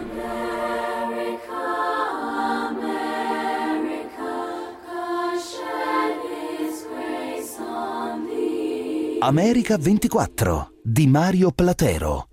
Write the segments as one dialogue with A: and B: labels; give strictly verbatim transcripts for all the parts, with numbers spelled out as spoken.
A: America ventiquattro di Mario Platero.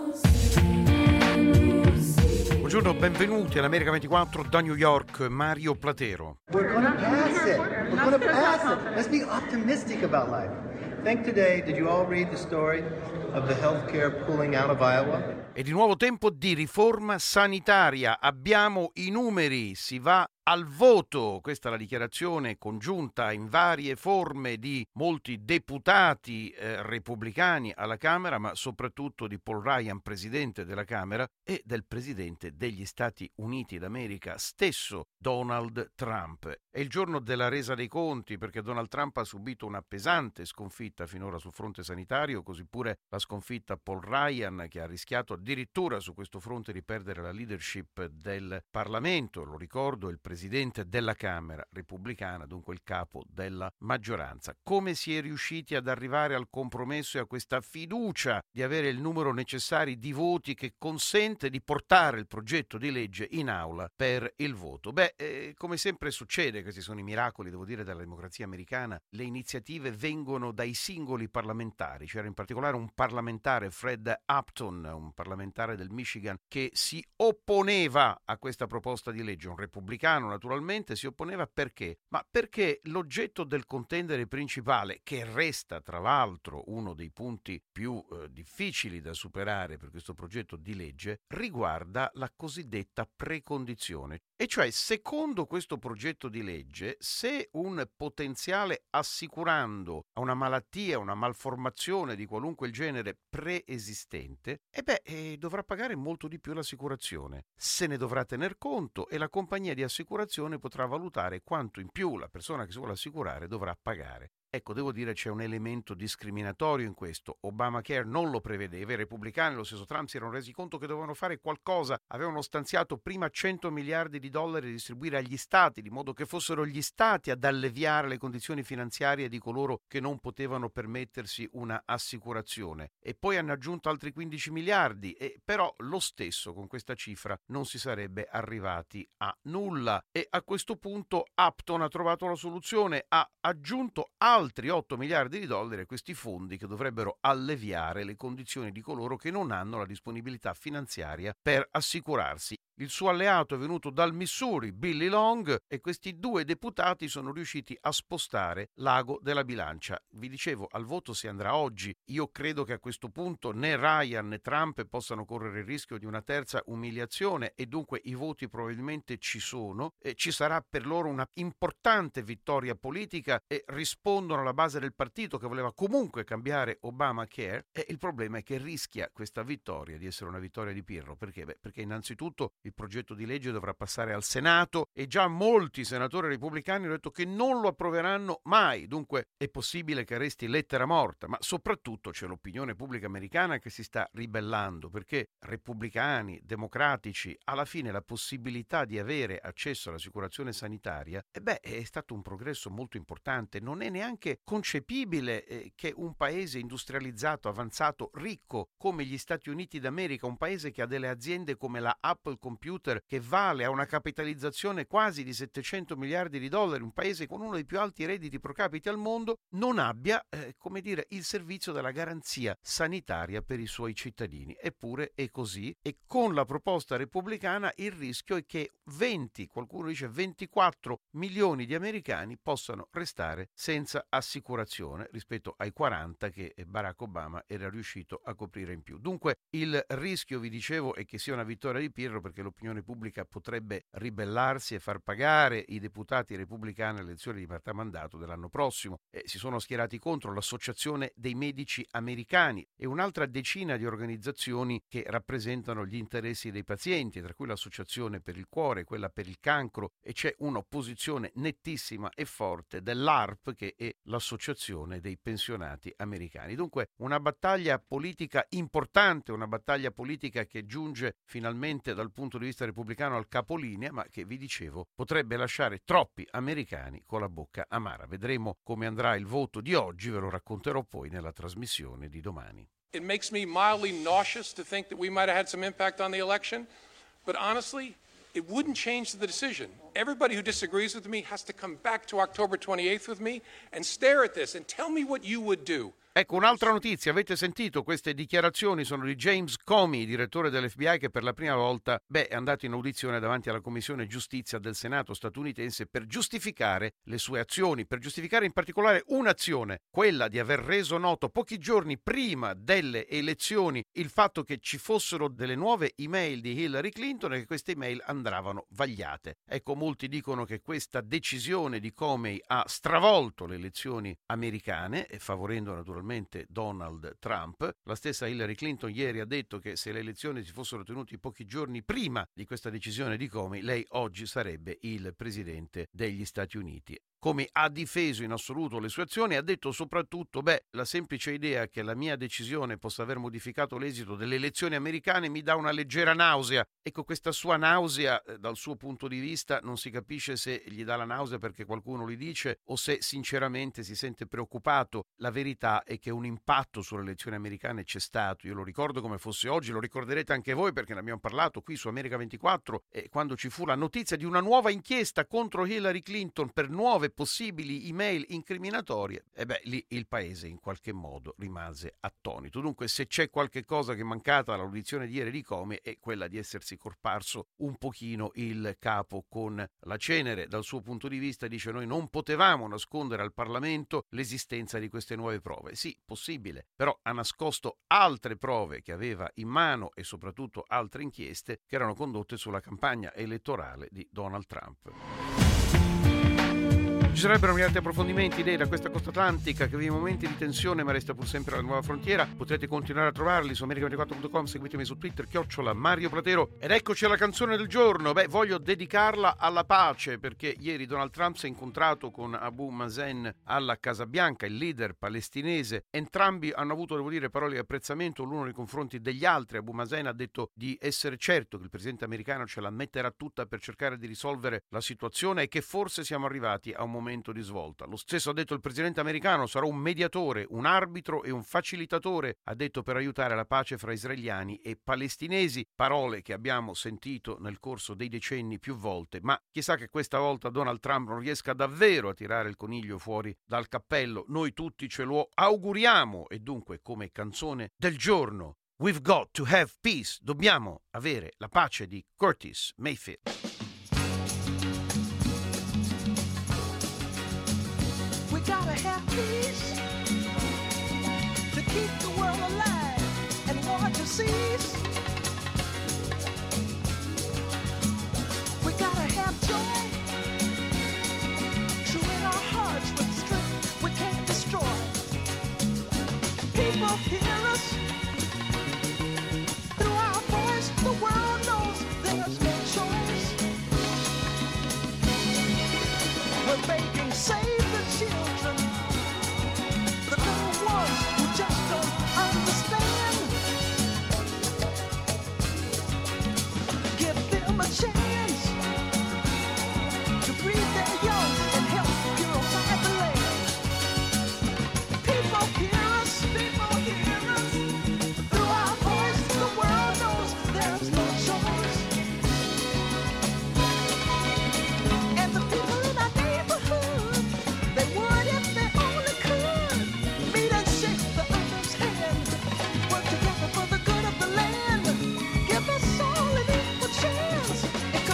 B: Buongiorno, benvenuti all'America ventiquattro da New York, Mario Platero.
C: We're gonna pass it. We're gonna pass it. Let's be optimistic about life. Think today, did you all read the story of the healthcare pulling out of Iowa?
B: E di nuovo tempo di riforma sanitaria. Abbiamo i numeri, si va al voto. Questa è la dichiarazione congiunta in varie forme di molti deputati eh, repubblicani alla Camera, ma soprattutto di Paul Ryan, presidente della Camera, e del presidente degli Stati Uniti d'America stesso, Donald Trump. È il giorno della resa dei conti, perché Donald Trump ha subito una pesante sconfitta finora sul fronte sanitario, così pure la sconfitta Paul Ryan, che ha rischiato addirittura su questo fronte di perdere la leadership del Parlamento. Lo ricordo, il presidente della Camera repubblicana, dunque il capo della maggioranza. Come si è riusciti ad arrivare al compromesso e a questa fiducia di avere il numero necessario di voti che consente di portare il progetto di legge in aula per il voto? Beh, eh, come sempre succede, questi sono i miracoli, devo dire, della democrazia americana, le iniziative vengono dai singoli parlamentari. C'era in particolare un parlamentare, Fred Upton, un parlamentare del Michigan, che si opponeva a questa proposta di legge, un repubblicano naturalmente. Si opponeva perché? Ma perché l'oggetto del contendere principale, che resta tra l'altro uno dei punti più eh, difficili da superare per questo progetto di legge, riguarda la cosiddetta precondizione. E cioè, secondo questo progetto di legge, se un potenziale assicurando a una malattia, una malformazione di qualunque genere preesistente, e beh, eh, dovrà pagare molto di più l'assicurazione. Se ne dovrà tener conto e la compagnia di assicurazione potrà valutare quanto in più la persona che si vuole assicurare dovrà pagare. Ecco, devo dire c'è un elemento discriminatorio in questo. Obamacare non lo prevedeva, i repubblicani, lo stesso Trump, si erano resi conto che dovevano fare qualcosa, avevano stanziato prima cento miliardi di dollari da distribuire agli stati, di modo che fossero gli stati ad alleviare le condizioni finanziarie di coloro che non potevano permettersi una assicurazione. E poi hanno aggiunto altri quindici miliardi, e però lo stesso con questa cifra non si sarebbe arrivati a nulla. E a questo punto Upton ha trovato la soluzione, ha aggiunto altri altri otto miliardi di dollari a questi fondi che dovrebbero alleviare le condizioni di coloro che non hanno la disponibilità finanziaria per assicurarsi. Il suo alleato è venuto dal Missouri, Billy Long, e questi due deputati sono riusciti a spostare l'ago della bilancia. Vi dicevo, al voto si andrà oggi. Io credo che a questo punto né Ryan né Trump possano correre il rischio di una terza umiliazione, e dunque i voti probabilmente ci sono. E ci sarà per loro una importante vittoria politica, e rispondono alla base del partito che voleva comunque cambiare Obamacare. E il problema è che rischia questa vittoria di essere una vittoria di Pirro. Perché? Beh, perché innanzitutto il progetto di legge dovrà passare al Senato, e già molti senatori repubblicani hanno detto che non lo approveranno mai. Dunque è possibile che resti lettera morta, ma soprattutto c'è l'opinione pubblica americana che si sta ribellando, perché repubblicani, democratici, alla fine la possibilità di avere accesso all'assicurazione sanitaria, e beh, è stato un progresso molto importante. Non è neanche concepibile eh, che un paese industrializzato, avanzato, ricco come gli Stati Uniti d'America, un paese che ha delle aziende come la Apple Computer, che vale, ha una capitalizzazione quasi di settecento miliardi di dollari, un paese con uno dei più alti redditi pro capite al mondo, non abbia, eh, come dire, il servizio della garanzia sanitaria per i suoi cittadini. Eppure è così, e con la proposta repubblicana il rischio è che venti, qualcuno dice ventiquattro milioni di americani possano restare senza assicurazione rispetto ai quaranta che Barack Obama era riuscito a coprire in più. Dunque il rischio, vi dicevo, è che sia una vittoria di Pirro, perché l'opinione pubblica potrebbe ribellarsi e far pagare i deputati repubblicani alle elezioni di metà mandato dell'anno prossimo. Eh, si sono schierati contro l'Associazione dei Medici Americani e un'altra decina di organizzazioni che rappresentano gli interessi dei pazienti, tra cui l'Associazione per il Cuore, quella per il Cancro, e c'è un'opposizione nettissima e forte dell'A R P, che è l'Associazione dei Pensionati Americani. Dunque una battaglia politica importante, una battaglia politica che giunge finalmente dal punto di vista repubblicano al capolinea, ma che, vi dicevo, potrebbe lasciare troppi americani con la bocca amara. Vedremo come andrà il voto di oggi, ve lo racconterò poi nella trasmissione di domani.
D: It makes me mildly nauseous to think that we might have had some impact on the election. But honestly, it wouldn't change the decision. Everybody who disagrees with me has to come back to October twenty-eighth with me and stare at this and tell me what you would do.
B: Ecco, un'altra notizia, avete sentito queste dichiarazioni, sono di James Comey, direttore dell'F B I, che per la prima volta beh, è andato in audizione davanti alla Commissione Giustizia del Senato statunitense per giustificare le sue azioni, per giustificare in particolare un'azione, quella di aver reso noto pochi giorni prima delle elezioni il fatto che ci fossero delle nuove email di Hillary Clinton e che queste email andavano vagliate. Ecco, molti dicono che questa decisione di Comey ha stravolto le elezioni americane, e favorendo naturalmente Donald Trump. La stessa Hillary Clinton ieri ha detto che se le elezioni si fossero tenute pochi giorni prima di questa decisione di Comey, lei oggi sarebbe il presidente degli Stati Uniti. Come ha difeso in assoluto le sue azioni, ha detto soprattutto, beh, la semplice idea che la mia decisione possa aver modificato l'esito delle elezioni americane mi dà una leggera nausea. Ecco, questa sua nausea, eh, dal suo punto di vista, non si capisce se gli dà la nausea perché qualcuno gli dice o se sinceramente si sente preoccupato. La verità è che un impatto sulle elezioni americane c'è stato. Io lo ricordo come fosse oggi, lo ricorderete anche voi perché ne abbiamo parlato qui su America ventiquattro, eh, quando ci fu la notizia di una nuova inchiesta contro Hillary Clinton per nuove possibili email incriminatorie, e beh, lì il paese in qualche modo rimase attonito. Dunque, se c'è qualche cosa che è mancata all'audizione di ieri di Comey è quella di essersi corparso un pochino il capo con la cenere. Dal suo punto di vista dice: noi non potevamo nascondere al Parlamento l'esistenza di queste nuove prove. Sì, possibile, però ha nascosto altre prove che aveva in mano e soprattutto altre inchieste che erano condotte sulla campagna elettorale di Donald Trump. Ci sarebbero altri approfondimenti, idee da questa costa atlantica che vive momenti di tensione ma resta pur sempre la nuova frontiera. Potrete continuare a trovarli su america ventiquattro punto com, seguitemi su Twitter, chiocciola Mario Platero. Ed eccoci alla canzone del giorno. Beh, voglio dedicarla alla pace, perché ieri Donald Trump si è incontrato con Abu Mazen alla Casa Bianca, il leader palestinese. Entrambi hanno avuto, devo dire, parole di apprezzamento l'uno nei confronti degli altri. Abu Mazen ha detto di essere certo che il presidente americano ce la metterà tutta per cercare di risolvere la situazione e che forse siamo arrivati a un momento di svolta. Lo stesso ha detto il presidente americano: sarò un mediatore, un arbitro e un facilitatore, ha detto, per aiutare la pace fra israeliani e palestinesi. Parole che abbiamo sentito nel corso dei decenni più volte, ma chissà che questa volta Donald Trump non riesca davvero a tirare il coniglio fuori dal cappello. Noi tutti ce lo auguriamo. E dunque, come canzone del giorno, We've Got to Have Peace, dobbiamo avere la pace, di Curtis Mayfield.
E: We gotta have peace to keep the world alive and war to cease. We gotta have joy, true in our hearts with strength we can't destroy. People hear us through our voice. The world knows there's no choice. We're begging, save the children, the little ones who just don't understand. Give them a chance to breathe their young and help purify the land. People hear us, people hear us. Through our voice, the world knows there's no choice. And the people in our neighborhood, they would if they only could meet and shake the other's hand, work together for the good of the land. Give us all an equal chance. It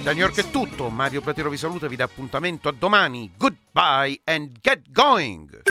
B: Da New York è tutto, Mario Platero vi saluta, vi dà appuntamento a domani. Goodbye and get going!